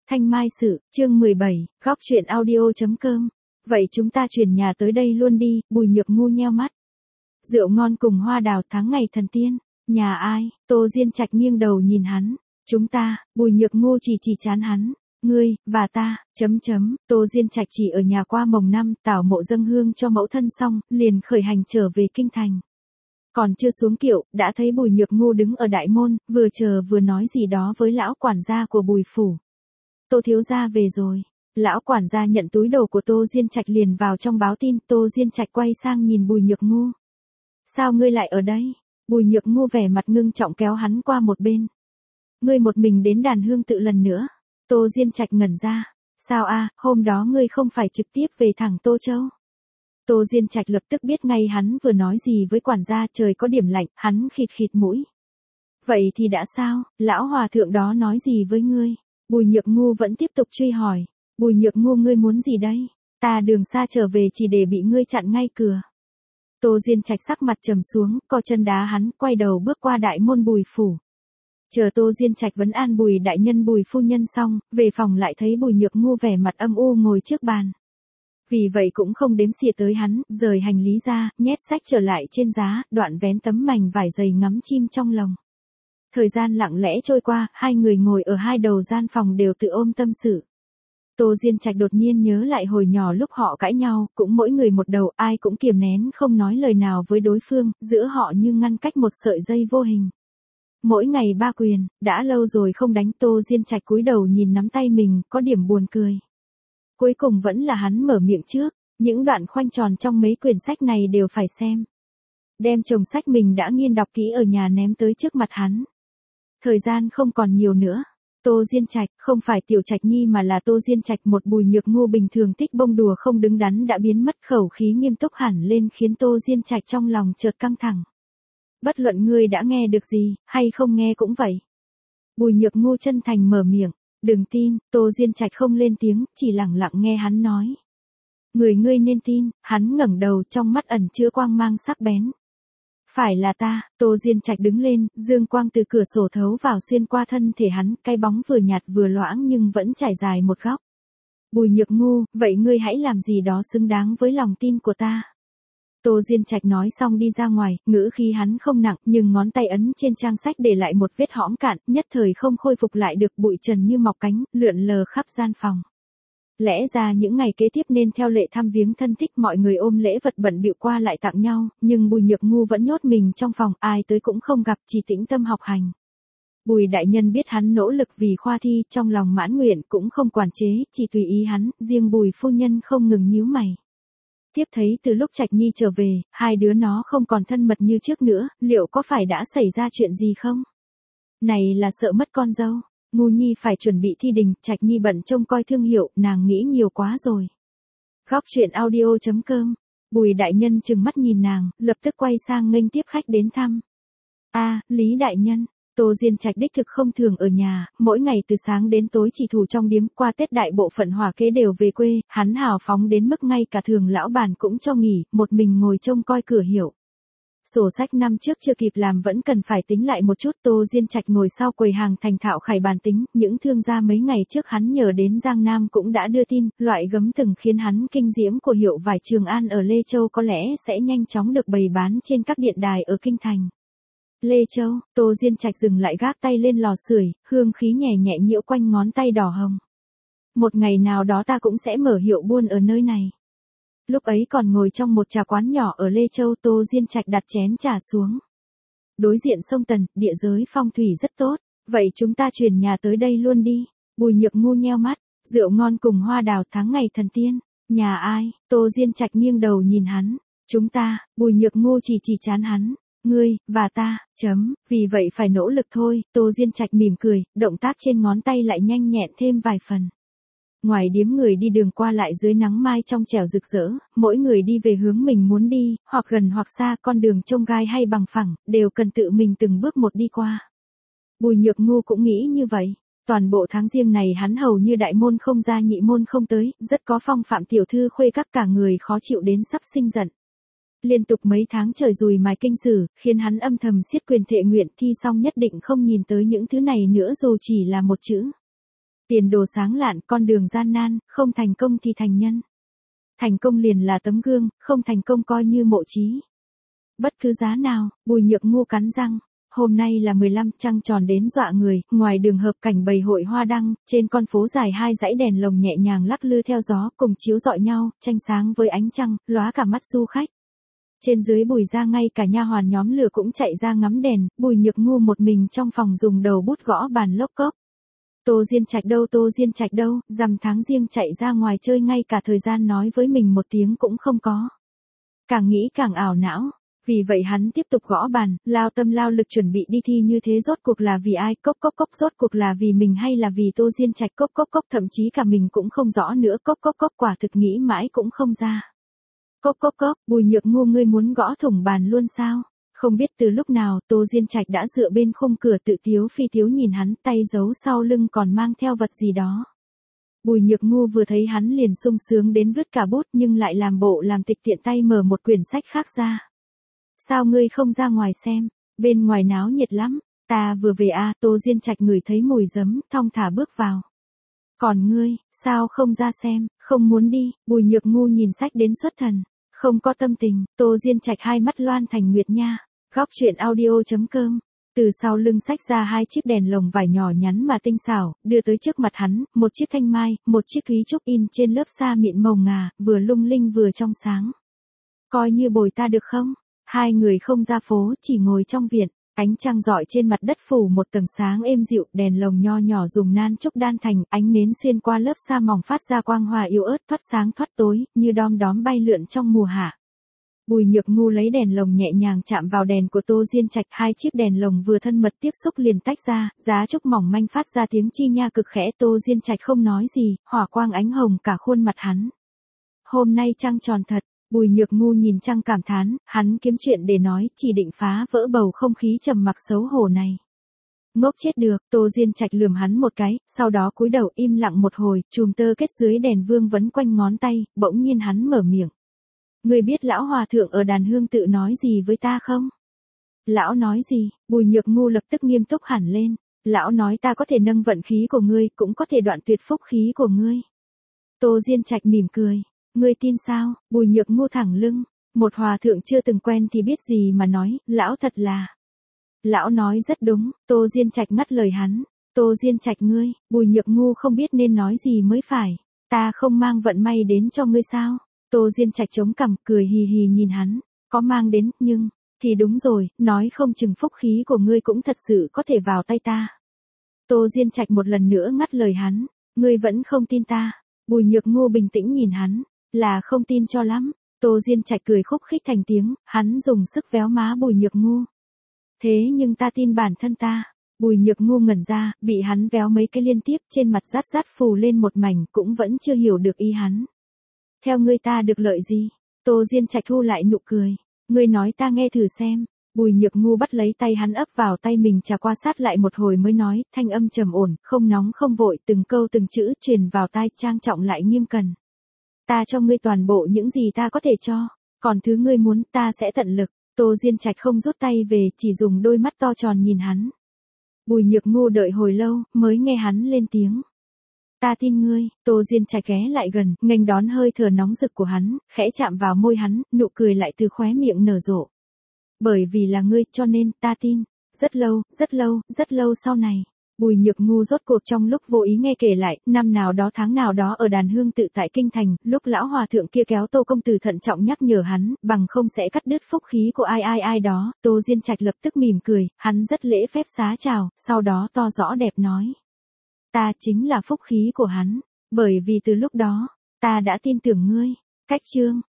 Thanh Mai Sự, chương 17, góc truyện audio.com. Vậy chúng ta chuyển nhà tới đây luôn đi, Bùi Nhược Ngu nheo mắt. Rượu ngon cùng hoa đào tháng ngày thần tiên. Nhà ai? Tô Diên Trạch nghiêng đầu nhìn hắn. Chúng ta, Bùi Nhược Ngu chỉ chán hắn. Ngươi, và ta, Tô Diên Trạch chỉ ở nhà qua mồng năm, tảo mộ dâng hương cho mẫu thân xong, liền khởi hành trở về kinh thành. Còn chưa xuống kiệu, đã thấy Bùi Nhược Ngu đứng ở đại môn, vừa chờ vừa nói gì đó với lão quản gia của Bùi phủ. Tô thiếu gia về rồi. Lão quản gia nhận túi đồ của Tô Diên Trạch liền vào trong báo tin. Tô Diên Trạch quay sang nhìn Bùi Nhược Ngu. Sao ngươi lại ở đây? Bùi Nhược Ngu vẻ mặt ngưng trọng kéo hắn qua một bên. Ngươi một mình đến đàn hương tự lần nữa. Tô Diên Trạch ngẩn ra. Sao a, hôm đó ngươi không phải trực tiếp về thẳng Tô Châu? Tô Diên Trạch lập tức biết ngay hắn vừa nói gì với quản gia. Trời có điểm lạnh, hắn khịt mũi. Vậy thì đã sao, lão hòa thượng đó nói gì với ngươi? Bùi Nhược Ngu vẫn tiếp tục truy hỏi. Bùi Nhược Ngu, ngươi muốn gì đây? Ta đường xa trở về chỉ để bị ngươi chặn ngay cửa. Tô Diên Trạch sắc mặt trầm xuống, co chân đá hắn, quay đầu bước qua đại môn Bùi phủ. Chờ Tô Diên Trạch vấn an Bùi đại nhân Bùi phu nhân xong, về phòng lại thấy Bùi Nhược Ngu vẻ mặt âm u ngồi trước bàn. Vì vậy cũng không đếm xỉa tới hắn, rời hành lý ra, nhét sách trở lại trên giá, đoạn vén tấm mành vải dày ngắm chim trong lồng. Thời gian lặng lẽ trôi qua, hai người ngồi ở hai đầu gian phòng đều tự ôm tâm sự. Tô Diên Trạch đột nhiên nhớ lại hồi nhỏ lúc họ cãi nhau, cũng mỗi người một đầu, ai cũng kiềm nén không nói lời nào với đối phương, giữa họ như ngăn cách một sợi dây vô hình. Mỗi ngày ba quyền, đã lâu rồi không đánh. Tô Diên Trạch cúi đầu nhìn nắm tay mình, có điểm buồn cười. Cuối cùng vẫn là hắn mở miệng trước, những đoạn khoanh tròn trong mấy quyển sách này đều phải xem. Đem chồng sách mình đã nghiên đọc kỹ ở nhà ném tới trước mặt hắn. Thời gian không còn nhiều nữa. Tô Diên Trạch, không phải Tiểu Trạch Nhi mà là Tô Diên Trạch, một Bùi Nhược Ngu bình thường thích bông đùa không đứng đắn đã biến mất, khẩu khí nghiêm túc hẳn lên khiến Tô Diên Trạch trong lòng chợt căng thẳng. Bất luận ngươi đã nghe được gì, hay không nghe cũng vậy. Bùi Nhược Ngu chân thành mở miệng. Đừng tin. Tô Diên Trạch không lên tiếng, chỉ lặng lặng nghe hắn nói. Người ngươi nên tin. Hắn ngẩng đầu, trong mắt ẩn chứa quang mang sắc bén. Phải là ta. Tô Diên Trạch đứng lên, dương quang từ cửa sổ thấu vào xuyên qua thân thể hắn, cái bóng vừa nhạt vừa loãng nhưng vẫn trải dài một góc. Bùi Nhược Ngu, vậy ngươi hãy làm gì đó xứng đáng với lòng tin của ta. Tô Diên Trạch nói xong đi ra ngoài, ngữ khí hắn không nặng, nhưng ngón tay ấn trên trang sách để lại một vết hõm cạn, nhất thời không khôi phục lại được, bụi trần như mọc cánh, lượn lờ khắp gian phòng. Lẽ ra những ngày kế tiếp nên theo lệ thăm viếng thân thích, mọi người ôm lễ vật bận bịu qua lại tặng nhau, nhưng Bùi Nhược Ngu vẫn nhốt mình trong phòng, ai tới cũng không gặp, chỉ tĩnh tâm học hành. Bùi đại nhân biết hắn nỗ lực vì khoa thi, trong lòng mãn nguyện, cũng không quản chế, chỉ tùy ý hắn, riêng Bùi phu nhân không ngừng nhíu mày. Tiếp thấy từ lúc Trạch Nhi trở về, hai đứa nó không còn thân mật như trước nữa, liệu có phải đã xảy ra chuyện gì không? Này là sợ mất con dâu. Ngu Nhi phải chuẩn bị thi đình, Trạch Nhi bận trông coi thương hiệu, nàng nghĩ nhiều quá rồi. Góc truyện audio.com. Bùi đại nhân trừng mắt nhìn nàng, lập tức quay sang nghênh tiếp khách đến thăm. Lý đại nhân. Tô Diên Trạch đích thực không thường ở nhà, mỗi ngày từ sáng đến tối chỉ thủ trong điếm, qua Tết đại bộ phận hỏa kế đều về quê, hắn hào phóng đến mức ngay cả thường lão bản cũng cho nghỉ, một mình ngồi trông coi cửa hiệu. Sổ sách năm trước chưa kịp làm vẫn cần phải tính lại một chút. Tô Diên Trạch ngồi sau quầy hàng thành thạo khải bàn tính, những thương gia mấy ngày trước hắn nhờ đến Giang Nam cũng đã đưa tin, loại gấm từng khiến hắn kinh diễm của hiệu vải Trường An ở Lê Châu có lẽ sẽ nhanh chóng được bày bán trên các điện đài ở kinh thành. Lê Châu. Tô Diên Trạch dừng lại gác tay lên lò sưởi, hương khí nhẹ nhẹ nhiễu quanh ngón tay đỏ hồng. Một ngày nào đó ta cũng sẽ mở hiệu buôn ở nơi này. Lúc ấy còn ngồi trong một trà quán nhỏ ở Lê Châu, Tô Diên Trạch đặt chén trà xuống. Đối diện sông Tần, địa giới phong thủy rất tốt, vậy chúng ta chuyển nhà tới đây luôn đi. Bùi Nhược Ngu nheo mắt, rượu ngon cùng hoa đào tháng ngày thần tiên. Nhà ai? Tô Diên Trạch nghiêng đầu nhìn hắn. Chúng ta. Bùi Nhược Ngu chỉ chán hắn. Ngươi, và ta, vì vậy phải nỗ lực thôi. Tô Diên Trạch mỉm cười, động tác trên ngón tay lại nhanh nhẹn thêm vài phần. Ngoài điếm người đi đường qua lại dưới nắng mai trong trẻo rực rỡ, mỗi người đi về hướng mình muốn đi, hoặc gần hoặc xa, con đường trông gai hay bằng phẳng, đều cần tự mình từng bước một đi qua. Bùi Nhược Ngu cũng nghĩ như vậy. Toàn bộ tháng riêng này hắn hầu như đại môn không ra nhị môn không tới, rất có phong phạm tiểu thư khuê các, cả người khó chịu đến sắp sinh giận. Liên tục mấy tháng trời dùi mài kinh sử, khiến hắn âm thầm siết quyền thệ nguyện thi xong nhất định không nhìn tới những thứ này nữa dù chỉ là một chữ. Tiền đồ sáng lạn, con đường gian nan, không thành công thì thành nhân. Thành công liền là tấm gương, không thành công coi như mộ chí. Bất cứ giá nào, Bùi Nhược Ngu cắn răng. Hôm nay là 15 trăng tròn đến dọa người, ngoài đường hợp cảnh bầy hội hoa đăng, trên con phố dài hai dãy đèn lồng nhẹ nhàng lắc lư theo gió, cùng chiếu rọi nhau, tranh sáng với ánh trăng, lóa cả mắt du khách. Trên dưới Bùi gia ngay cả nha hoàn nhóm lửa cũng chạy ra ngắm đèn, Bùi Nhược Ngu một mình trong phòng dùng đầu bút gõ bàn lốc cốc. Tô Diên Trạch đâu, Tô Diên Trạch đâu, rằm tháng riêng chạy ra ngoài chơi ngay cả thời gian nói với mình một tiếng cũng không có. Càng nghĩ càng ảo não. Vì vậy hắn tiếp tục gõ bàn, lao tâm lao lực chuẩn bị đi thi như thế rốt cuộc là vì ai, cốc cốc cốc, rốt cuộc là vì mình hay là vì Tô Diên Trạch, cốc cốc cốc, thậm chí cả mình cũng không rõ nữa, cốc cốc cốc, quả thực nghĩ mãi cũng không ra. Cốc cốc cốc, Bùi Nhược Ngu, ngươi muốn gõ thủng bàn luôn sao? Không biết từ lúc nào Tô Diên Trạch đã dựa bên khung cửa tự tiếu phi tiếu nhìn hắn, tay giấu sau lưng còn mang theo vật gì đó. Bùi Nhược Ngu vừa thấy hắn liền sung sướng đến vứt cả bút nhưng lại làm bộ làm tịch tiện tay mở một quyển sách khác ra. Sao ngươi không ra ngoài xem, bên ngoài náo nhiệt lắm, ta vừa về à, Tô Diên Trạch ngửi thấy mùi giấm, thong thả bước vào. Còn ngươi, sao không ra xem, không muốn đi, Bùi Nhược Ngu nhìn sách đến xuất thần, không có tâm tình, Tô Diên Trạch hai mắt loan thành nguyệt nha, góc truyện audio.com. Từ sau lưng sách ra hai chiếc đèn lồng vải nhỏ nhắn mà tinh xảo, đưa tới trước mặt hắn, một chiếc thanh mai, một chiếc thúy trúc in trên lớp sa mịn màu ngà, vừa lung linh vừa trong sáng. Coi như bồi ta được không? Hai người không ra phố, chỉ ngồi trong viện, ánh trăng rọi trên mặt đất phủ một tầng sáng êm dịu, đèn lồng nho nhỏ dùng nan trúc đan thành, ánh nến xuyên qua lớp sa mỏng phát ra quang hòa yếu ớt, thoát sáng thoát tối, như đom đóm bay lượn trong mùa hạ. Bùi Nhược Ngu lấy đèn lồng nhẹ nhàng chạm vào đèn của Tô Diên Trạch, hai chiếc đèn lồng vừa thân mật tiếp xúc liền tách ra, giá trúc mỏng manh phát ra tiếng chi nha cực khẽ, Tô Diên Trạch không nói gì, hỏa quang ánh hồng cả khuôn mặt hắn. Hôm nay trăng tròn thật. Bùi Nhược Ngu nhìn trăng cảm thán, hắn kiếm chuyện để nói, chỉ định phá vỡ bầu không khí trầm mặc xấu hổ này. Ngốc chết được, Tô Diên Trạch lườm hắn một cái, sau đó cúi đầu im lặng một hồi, chùm tơ kết dưới đèn vương vấn quanh ngón tay, bỗng nhiên hắn mở miệng. Ngươi biết lão hòa thượng ở đàn hương tự nói gì với ta không? Lão nói gì? Bùi Nhược Ngu lập tức nghiêm túc hẳn lên. Lão nói ta có thể nâng vận khí của ngươi, cũng có thể đoạn tuyệt phúc khí của ngươi. Tô Diên Trạch mỉm cười. Ngươi tin sao? Bùi Nhược Ngu thẳng lưng. Một hòa thượng chưa từng quen thì biết gì mà nói, lão thật là. Lão nói rất đúng, Tô Diên Trạch ngắt lời hắn. Tô Diên Trạch ngươi, Bùi Nhược Ngu không biết nên nói gì mới phải. Ta không mang vận may đến cho ngươi sao? Tô Diên Trạch chống cằm, cười hì hì nhìn hắn. Có mang đến, nhưng, thì đúng rồi, nói không chừng phúc khí của ngươi cũng thật sự có thể vào tay ta. Tô Diên Trạch một lần nữa ngắt lời hắn. Ngươi vẫn không tin ta. Bùi Nhược Ngu bình tĩnh nhìn hắn. Là không tin cho lắm. Tô Diên Trạch cười khúc khích thành tiếng, hắn dùng sức véo má Bùi Nhược Ngu. Thế nhưng ta tin bản thân ta. Bùi Nhược Ngu ngẩn ra, bị hắn véo mấy cái liên tiếp, trên mặt rát rát phù lên một mảnh, cũng vẫn chưa hiểu được ý hắn. Theo ngươi ta được lợi gì? Tô Diên Trạch thu lại nụ cười. Ngươi nói ta nghe thử xem. Bùi Nhược Ngu bắt lấy tay hắn ấp vào tay mình, trà qua sát lại một hồi mới nói, thanh âm trầm ổn, không nóng không vội, từng câu từng chữ truyền vào tai, trang trọng lại nghiêm cẩn. Ta cho ngươi toàn bộ những gì ta có thể cho, còn thứ ngươi muốn ta sẽ tận lực. Tô Diên Trạch không rút tay về, chỉ dùng đôi mắt to tròn nhìn hắn. Bùi Nhược Ngu đợi hồi lâu, mới nghe hắn lên tiếng. Ta tin ngươi. Tô Diên Trạch ghé lại gần, nghênh đón hơi thở nóng rực của hắn, khẽ chạm vào môi hắn, nụ cười lại từ khóe miệng nở rộ. Bởi vì là ngươi, cho nên, ta tin. Rất lâu, rất lâu, rất lâu sau này. Bùi Nhược Ngu rốt cuộc trong lúc vô ý nghe kể lại, năm nào đó tháng nào đó ở đàn hương tự tại kinh thành, lúc lão hòa thượng kia kéo Tô công tử thận trọng nhắc nhở hắn, bằng không sẽ cắt đứt phúc khí của ai đó. Tô Diên Trạch lập tức mỉm cười, hắn rất lễ phép xá chào, sau đó to rõ đẹp nói. Ta chính là phúc khí của hắn, bởi vì từ lúc đó, ta đã tin tưởng ngươi. Cách chương